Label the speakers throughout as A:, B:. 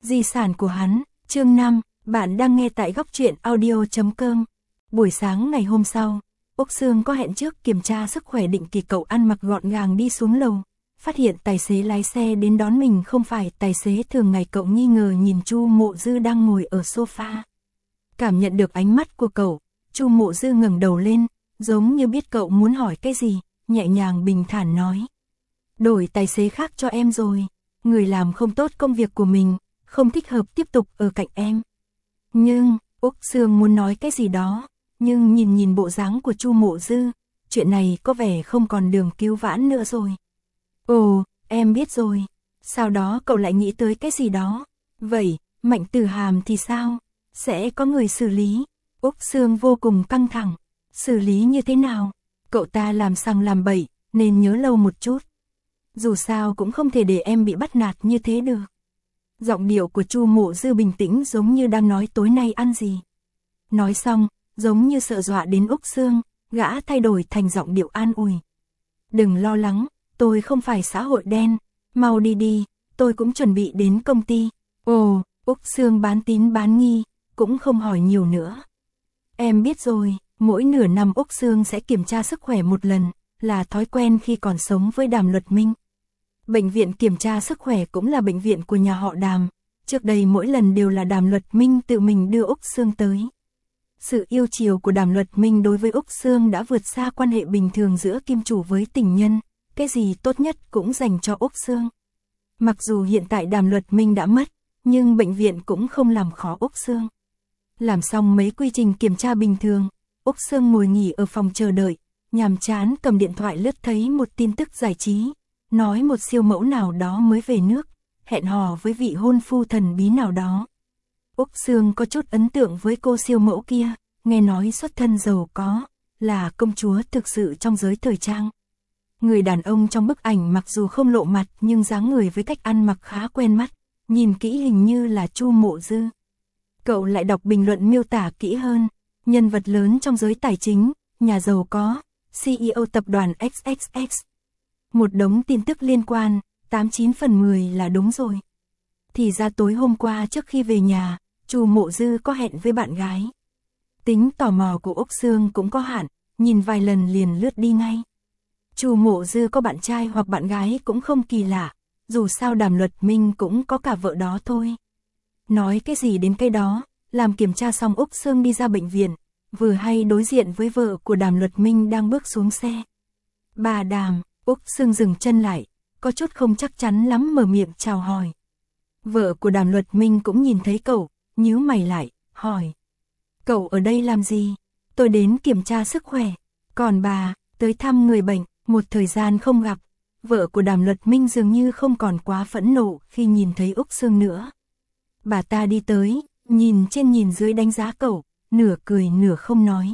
A: Di sản của hắn, chương 5, bạn đang nghe tại góc truyện audio.com. Buổi sáng ngày hôm sau, Úc Sương có hẹn trước kiểm tra sức khỏe định kỳ. Cậu ăn mặc gọn gàng đi xuống lầu, phát hiện tài xế lái xe đến đón mình không phải tài xế thường ngày. Cậu nghi ngờ nhìn Chu Mộ Dư đang ngồi ở sofa. Cảm nhận được ánh mắt của cậu, Chu Mộ Dư ngẩng đầu lên, giống như biết cậu muốn hỏi cái gì, nhẹ nhàng bình thản nói. Đổi tài xế khác cho em rồi, người làm không tốt công việc của mình, không thích hợp tiếp tục ở cạnh em. Nhưng, Úc Sương muốn nói cái gì đó, nhưng nhìn bộ dáng của Chu Mộ Dư, chuyện này có vẻ không còn đường cứu vãn nữa rồi. Ồ, em biết rồi. Sau đó cậu lại nghĩ tới cái gì đó. Vậy, Mạnh Tử Hàm thì sao? Sẽ có người xử lý. Úc Sương vô cùng căng thẳng. Xử lý như thế nào? Cậu ta làm sằng làm bậy, nên nhớ lâu một chút. Dù sao cũng không thể để em bị bắt nạt như thế được. Giọng điệu của Chu Mộ Dư bình tĩnh giống như đang nói tối nay ăn gì. Nói xong, giống như sợ dọa đến Úc Sương, gã thay đổi thành giọng điệu an ủi. Đừng lo lắng, tôi không phải xã hội đen, mau đi đi, tôi cũng chuẩn bị đến công ty. Ồ, Úc Sương bán tín bán nghi, cũng không hỏi nhiều nữa. Em biết rồi, mỗi nửa năm Úc Sương sẽ kiểm tra sức khỏe một lần, là thói quen khi còn sống với Đàm Luật Minh. Bệnh viện kiểm tra sức khỏe cũng là bệnh viện của nhà họ Đàm, trước đây mỗi lần đều là Đàm Luật Minh tự mình đưa Úc Sương tới. Sự yêu chiều của Đàm Luật Minh đối với Úc Sương đã vượt xa quan hệ bình thường giữa kim chủ với tình nhân, cái gì tốt nhất cũng dành cho Úc Sương. Mặc dù hiện tại Đàm Luật Minh đã mất, nhưng bệnh viện cũng không làm khó Úc Sương. Làm xong mấy quy trình kiểm tra bình thường, Úc Sương ngồi nghỉ ở phòng chờ đợi, nhàm chán cầm điện thoại lướt thấy một tin tức giải trí, nói một siêu mẫu nào đó mới về nước, hẹn hò với vị hôn phu thần bí nào đó. Úc Sương có chút ấn tượng với cô siêu mẫu kia, nghe nói xuất thân giàu có, là công chúa thực sự trong giới thời trang. Người đàn ông trong bức ảnh mặc dù không lộ mặt nhưng dáng người với cách ăn mặc khá quen mắt, nhìn kỹ hình như là Chu Mộ Dư. Cậu lại đọc bình luận miêu tả kỹ hơn, nhân vật lớn trong giới tài chính, nhà giàu có, CEO tập đoàn XXX. Một đống tin tức liên quan, 89 phần 10 là đúng rồi. Thì ra tối hôm qua trước khi về nhà, Chu Mộ Dư có hẹn với bạn gái. Tính tò mò của Úc Sương cũng có hạn, nhìn vài lần liền lướt đi ngay. Chu Mộ Dư có bạn trai hoặc bạn gái cũng không kỳ lạ, dù sao Đàm Luật Minh cũng có cả vợ đó thôi. Nói cái gì đến cái đó, làm kiểm tra xong Úc Sương đi ra bệnh viện, vừa hay đối diện với vợ của Đàm Luật Minh đang bước xuống xe. Bà Đàm, Úc Sương dừng chân lại, có chút không chắc chắn lắm mở miệng chào hỏi. Vợ của Đàm Luật Minh cũng nhìn thấy cậu, nhíu mày lại, hỏi. Cậu ở đây làm gì? Tôi đến kiểm tra sức khỏe. Còn bà, tới thăm người bệnh, một thời gian không gặp. Vợ của Đàm Luật Minh dường như không còn quá phẫn nộ khi nhìn thấy Úc Sương nữa. Bà ta đi tới, nhìn trên nhìn dưới đánh giá cậu, nửa cười nửa không nói.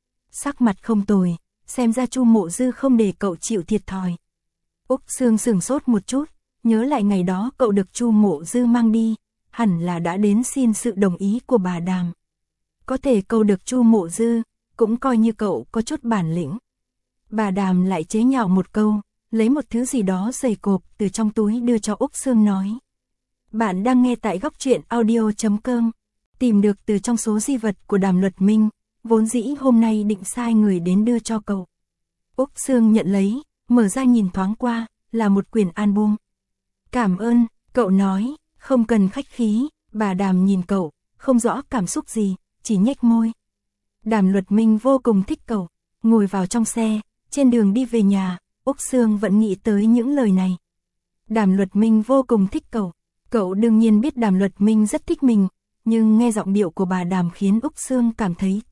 A: Sắc mặt không tồi, xem ra Chu Mộ Dư không để cậu chịu thiệt thòi. Úc Sương sửng sốt một chút, nhớ lại ngày đó cậu được Chu Mộ Dư mang đi, hẳn là đã đến xin sự đồng ý của bà Đàm. Có thể câu được Chu Mộ Dư, cũng coi như cậu có chút bản lĩnh. Bà Đàm lại chế nhạo một câu, lấy một thứ gì đó dày cộp từ trong túi đưa cho Úc Sương nói. Bạn đang nghe tại góc truyện audio.com, tìm được từ trong số di vật của Đàm Luật Minh, vốn dĩ hôm nay định sai người đến đưa cho cậu. Úc Sương nhận lấy, mở ra nhìn thoáng qua, là một quyển album. Cảm ơn, cậu nói, không cần khách khí. Bà Đàm nhìn cậu, không rõ cảm xúc gì, chỉ nhếch môi. Đàm Luật Minh vô cùng thích cậu, ngồi vào trong xe, trên đường đi về nhà, Úc Sương vẫn nghĩ tới những lời này. Đàm Luật Minh vô cùng thích cậu đương nhiên biết Đàm Luật Minh rất thích mình, nhưng nghe giọng điệu của bà Đàm khiến Úc Sương cảm thấy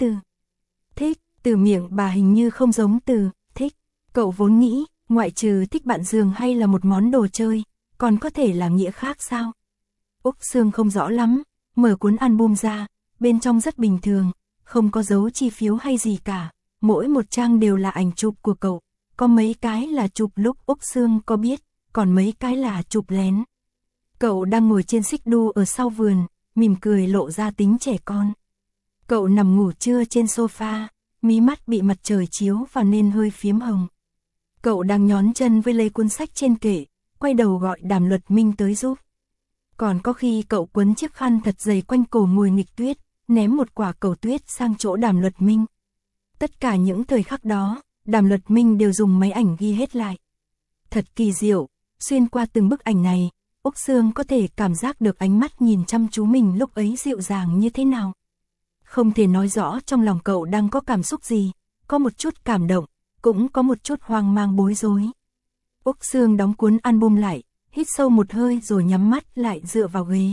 A: thích, từ miệng bà hình như không giống từ thích. Cậu vốn nghĩ, ngoại trừ thích bạn giường hay là một món đồ chơi, còn có thể là nghĩa khác sao? Úc Sương không rõ lắm, mở cuốn album ra, bên trong rất bình thường, không có dấu chi phiếu hay gì cả, mỗi một trang đều là ảnh chụp của cậu, có mấy cái là chụp lúc Úc Sương có biết, còn mấy cái là chụp lén. Cậu đang ngồi trên xích đu ở sau vườn, mỉm cười lộ ra tính trẻ con. Cậu nằm ngủ trưa trên sofa, mí mắt bị mặt trời chiếu vào nên hơi phiếm hồng. Cậu đang nhón chân với lấy cuốn sách trên kệ, quay đầu gọi Đàm Luật Minh tới giúp. Còn có khi cậu quấn chiếc khăn thật dày quanh cổ ngồi nghịch tuyết, ném một quả cầu tuyết sang chỗ Đàm Luật Minh. Tất cả những thời khắc đó, Đàm Luật Minh đều dùng máy ảnh ghi hết lại. Thật kỳ diệu, xuyên qua từng bức ảnh này, Úc Sương có thể cảm giác được ánh mắt nhìn chăm chú mình lúc ấy dịu dàng như thế nào. Không thể nói rõ trong lòng cậu đang có cảm xúc gì, có một chút cảm động, cũng có một chút hoang mang bối rối. Úc Sương đóng cuốn album lại, hít sâu một hơi rồi nhắm mắt lại dựa vào ghế.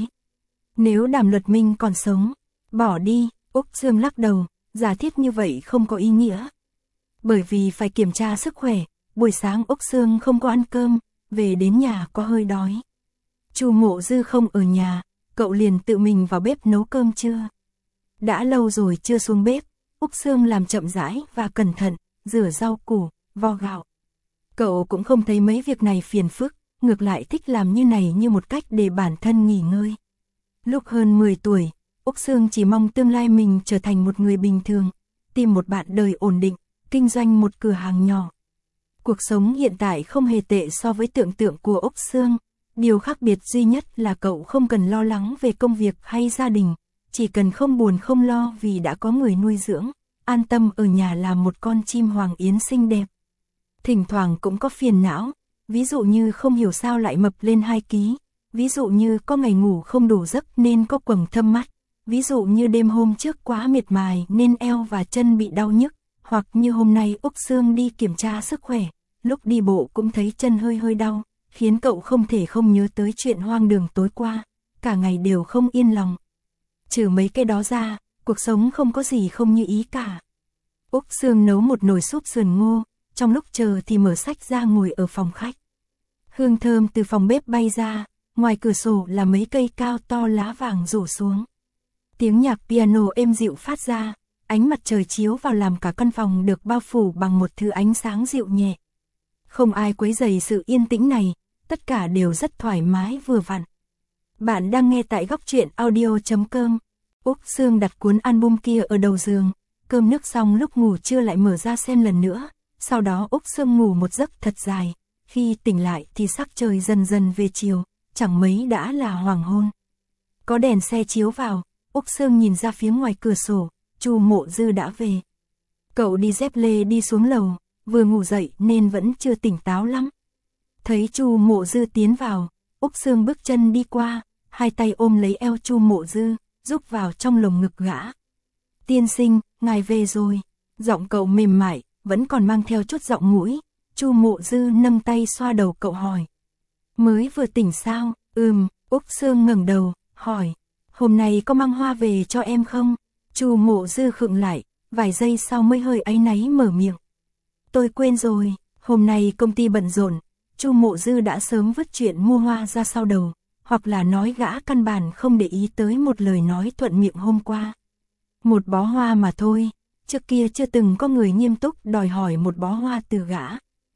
A: Nếu Đàm Luật Minh còn sống, bỏ đi, Úc Sương lắc đầu, giả thiết như vậy không có ý nghĩa. Bởi vì phải kiểm tra sức khỏe, buổi sáng Úc Sương không có ăn cơm, về đến nhà có hơi đói. Chu Mộ Dư không ở nhà, cậu liền tự mình vào bếp nấu cơm trưa. Đã lâu rồi chưa xuống bếp, Úc Sương làm chậm rãi và cẩn thận, rửa rau củ, vo gạo. Cậu cũng không thấy mấy việc này phiền phức, ngược lại thích làm như này như một cách để bản thân nghỉ ngơi. Lúc hơn 10 tuổi, Úc Sương chỉ mong tương lai mình trở thành một người bình thường, tìm một bạn đời ổn định, kinh doanh một cửa hàng nhỏ. Cuộc sống hiện tại không hề tệ so với tưởng tượng của Úc Sương. Điều khác biệt duy nhất là cậu không cần lo lắng về công việc hay gia đình, chỉ cần không buồn không lo vì đã có người nuôi dưỡng, an tâm ở nhà làm một con chim hoàng yến xinh đẹp. Thỉnh thoảng cũng có phiền não, ví dụ như không hiểu sao lại mập lên 2 ký, ví dụ như có ngày ngủ không đủ giấc nên có quầng thâm mắt, ví dụ như đêm hôm trước quá mệt mài nên eo và chân bị đau nhức, hoặc như hôm nay Úc Sương đi kiểm tra sức khỏe, lúc đi bộ cũng thấy chân hơi hơi đau, khiến cậu không thể không nhớ tới chuyện hoang đường tối qua, cả ngày đều không yên lòng. Trừ mấy cái đó ra, cuộc sống không có gì không như ý cả. Úc Sương nấu một nồi súp sườn ngô, trong lúc chờ thì mở sách ra ngồi ở phòng khách. Hương thơm từ phòng bếp bay ra, ngoài cửa sổ là mấy cây cao to lá vàng rủ xuống. Tiếng nhạc piano êm dịu phát ra, ánh mặt trời chiếu vào làm cả căn phòng được bao phủ bằng một thứ ánh sáng dịu nhẹ. Không ai quấy rầy sự yên tĩnh này, tất cả đều rất thoải mái vừa vặn. Bạn đang nghe tại góc truyện audio.com. Úc Sương đặt cuốn album kia ở đầu giường, cơm nước xong lúc ngủ trưa lại mở ra xem lần nữa, sau đó Úc Sương ngủ một giấc thật dài, khi tỉnh lại thì sắc trời dần dần về chiều, chẳng mấy đã là hoàng hôn. Có đèn xe chiếu vào, Úc Sương nhìn ra phía ngoài cửa sổ, Chu Mộ Dư đã về. Cậu đi dép lê đi xuống lầu, vừa ngủ dậy nên vẫn chưa tỉnh táo lắm. Thấy Chu Mộ Dư tiến vào, Úc Sương bước chân đi qua, hai tay ôm lấy eo Chu Mộ Dư, rúc vào trong lồng ngực gã. Tiên sinh, ngài về rồi. Giọng cậu mềm mại, vẫn còn mang theo chút giọng mũi. Chu Mộ Dư nâng tay xoa đầu cậu hỏi. Mới vừa tỉnh sao? Úc Sương ngẩng đầu, hỏi. Hôm nay có mang hoa về cho em không? Chu Mộ Dư khựng lại, vài giây sau mới hơi áy náy mở miệng. Tôi quên rồi, hôm nay công ty bận rộn. Chu Mộ Dư đã sớm vứt chuyện mua hoa ra sau đầu, hoặc là nói gã căn bản không để ý tới một lời nói thuận miệng hôm qua. Một bó hoa mà thôi, trước kia chưa từng có người nghiêm túc đòi hỏi một bó hoa từ gã.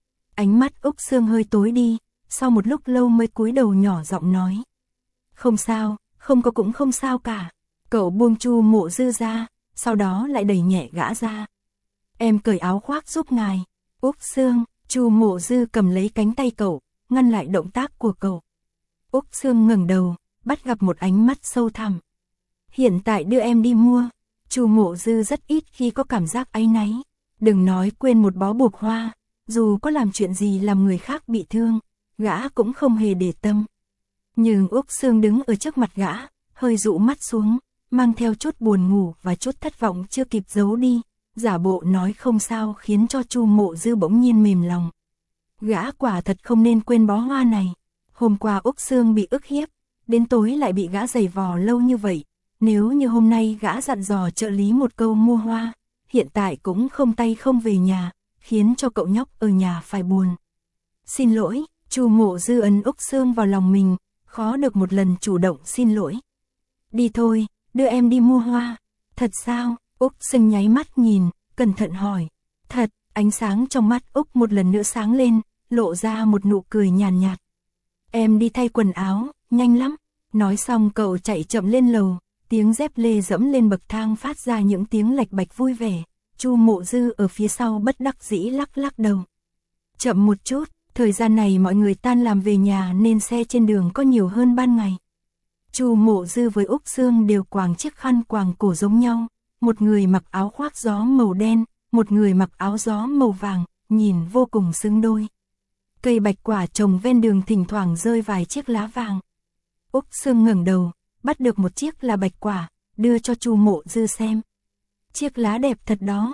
A: Ánh mắt Úc Sương hơi tối đi, sau một lúc lâu mới cúi đầu nhỏ giọng nói. Không sao, không có cũng không sao cả. Cậu buông Chu Mộ Dư ra, sau đó lại đẩy nhẹ gã ra. Em cởi áo khoác giúp ngài. Úc Sương, Chu Mộ Dư cầm lấy cánh tay cậu, ngăn lại động tác của cậu. Úc Sương ngẩng đầu, bắt gặp một ánh mắt sâu thẳm. Hiện tại đưa em đi mua. Chu Mộ Dư rất ít khi có cảm giác áy náy. Đừng nói quên một bó buộc hoa, dù có làm chuyện gì làm người khác bị thương, gã cũng không hề để tâm. Nhưng Úc Sương đứng ở trước mặt gã, hơi dụ mắt xuống, mang theo chút buồn ngủ và chút thất vọng chưa kịp giấu đi, giả bộ nói không sao khiến cho Chu Mộ Dư bỗng nhiên mềm lòng. Gã quả thật không nên quên bó hoa này. Hôm qua Úc Sương bị ức hiếp, đến tối lại bị gã giày vò lâu như vậy. Nếu như hôm nay gã dặn dò trợ lý một câu mua hoa, hiện tại cũng không tay không về nhà, khiến cho cậu nhóc ở nhà phải buồn. Xin lỗi, Chu Mộ Dư ấn Úc Sương vào lòng mình, khó được một lần chủ động xin lỗi. Đi thôi, đưa em đi mua hoa. Thật sao? Úc Sương nháy mắt nhìn, cẩn thận hỏi. Thật, ánh sáng trong mắt Úc một lần nữa sáng lên, lộ ra một nụ cười nhàn nhạt. Em đi thay quần áo, nhanh lắm. Nói xong cậu chạy chậm lên lầu, tiếng dép lê dẫm lên bậc thang phát ra những tiếng lạch bạch vui vẻ. Chu Mộ Dư ở phía sau bất đắc dĩ lắc lắc đầu. Chậm một chút, thời gian này mọi người tan làm về nhà nên xe trên đường có nhiều hơn ban ngày. Chu Mộ Dư với Úc Sương đều quàng chiếc khăn quàng cổ giống nhau, một người mặc áo khoác gió màu đen, một người mặc áo gió màu vàng, nhìn vô cùng xứng đôi. Cây bạch quả trồng ven đường thỉnh thoảng rơi vài chiếc lá vàng. Úc Sương ngẩng đầu, bắt được một chiếc là bạch quả, đưa cho Chu Mộ Dư xem. Chiếc lá đẹp thật đó.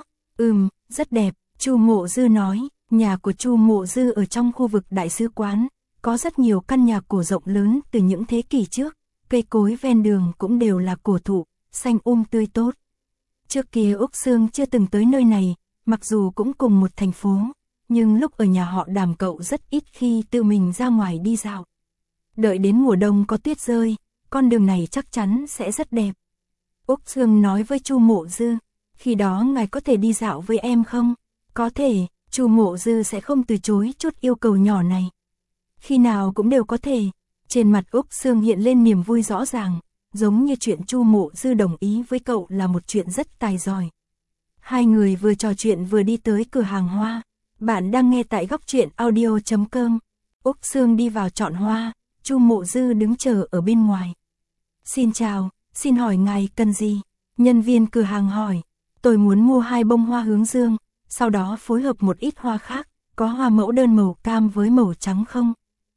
A: Rất đẹp, Chu Mộ Dư nói. Nhà của Chu Mộ Dư ở trong khu vực đại sứ quán, có rất nhiều căn nhà cổ rộng lớn từ những thế kỷ trước, cây cối ven đường cũng đều là cổ thụ, xanh tươi tốt. Trước kia Úc Sương chưa từng tới nơi này, mặc dù cũng cùng một thành phố, nhưng lúc ở nhà họ Đàm cậu rất ít khi tự mình ra ngoài đi dạo. Đợi đến mùa đông có tuyết rơi, con đường này chắc chắn sẽ rất đẹp. Úc Sương nói với Chu Mộ Dư, khi đó ngài có thể đi dạo với em không? Có thể, Chu Mộ Dư sẽ không từ chối chút yêu cầu nhỏ này. Khi nào cũng đều có thể. Trên mặt Úc Sương hiện lên niềm vui rõ ràng, giống như chuyện Chu Mộ Dư đồng ý với cậu là một chuyện rất tài giỏi. Hai người vừa trò chuyện vừa đi tới cửa hàng hoa. Bạn đang nghe tại Góc Truyện Audio.com. Úc Sương đi vào chọn hoa, Chu Mộ Dư đứng chờ ở bên ngoài. Xin chào, xin hỏi ngài cần gì? Nhân viên cửa hàng hỏi. Tôi muốn mua 2 bông hoa hướng dương, sau đó phối hợp một ít hoa khác, có hoa mẫu đơn màu cam với màu trắng không?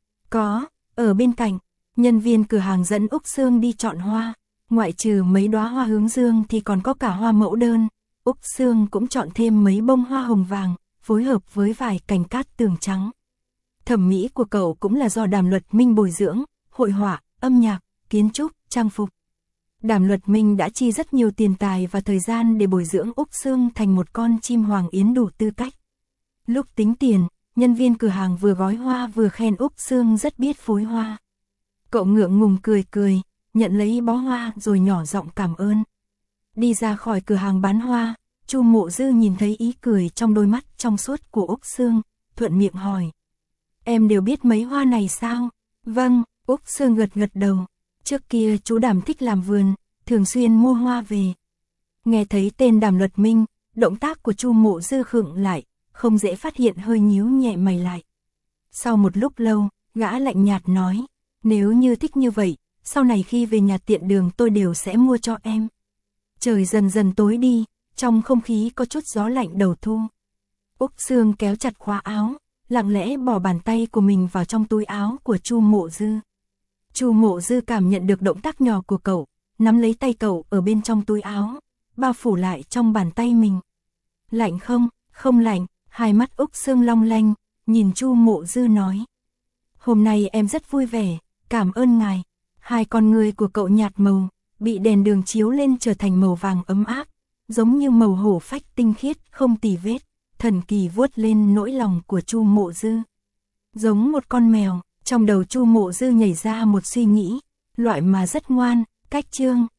A: Có, ở bên cạnh. Nhân viên cửa hàng dẫn Úc Sương đi chọn hoa, ngoại trừ mấy đóa hoa hướng dương thì còn có cả hoa mẫu đơn. Úc Sương cũng chọn thêm mấy bông hoa hồng vàng, phối hợp với vài cành cát tường trắng. Thẩm mỹ của cậu cũng là do Đàm Luật Minh bồi dưỡng, hội họa, âm nhạc, kiến trúc, trang phục. Đàm Luật Minh đã chi rất nhiều tiền tài và thời gian để bồi dưỡng Úc Sương thành một con chim hoàng yến đủ tư cách. Lúc tính tiền, nhân viên cửa hàng vừa gói hoa vừa khen Úc Sương rất biết phối hoa. Cậu ngượng ngùng cười, nhận lấy bó hoa rồi nhỏ giọng cảm ơn. Đi ra khỏi cửa hàng bán hoa, Chu Mộ Dư nhìn thấy ý cười trong đôi mắt trong suốt của Úc Sương, thuận miệng hỏi. Em đều biết mấy hoa này sao? Vâng, Úc Sương gật đầu. Trước kia chú Đàm thích làm vườn, thường xuyên mua hoa về. Nghe thấy tên Đàm Luật Minh, động tác của Chu Mộ Dư khựng lại, không dễ phát hiện hơi nhíu nhẹ mày lại. Sau một lúc lâu, gã lạnh nhạt nói, nếu như thích như vậy, sau này khi về nhà tiện đường tôi đều sẽ mua cho em. Trời dần dần tối đi, trong không khí có chút gió lạnh đầu thu. Úc Sương kéo chặt khóa áo, lặng lẽ bỏ bàn tay của mình vào trong túi áo của Chu Mộ Dư. Chu Mộ Dư cảm nhận được động tác nhỏ của cậu, nắm lấy tay cậu ở bên trong túi áo, bao phủ lại trong bàn tay mình. Lạnh không? Không lạnh. Hai mắt Úc Sương long lanh, nhìn Chu Mộ Dư nói. Hôm nay em rất vui vẻ, cảm ơn ngài. Hai con ngươi của cậu nhạt màu, bị đèn đường chiếu lên trở thành màu vàng ấm áp, giống như màu hổ phách tinh khiết, không tì vết, thần kỳ vuốt lên nỗi lòng của Chu Mộ Dư. Giống một con mèo, trong đầu Chu Mộ Dư nhảy ra một suy nghĩ, loại mà rất ngoan, cách chương.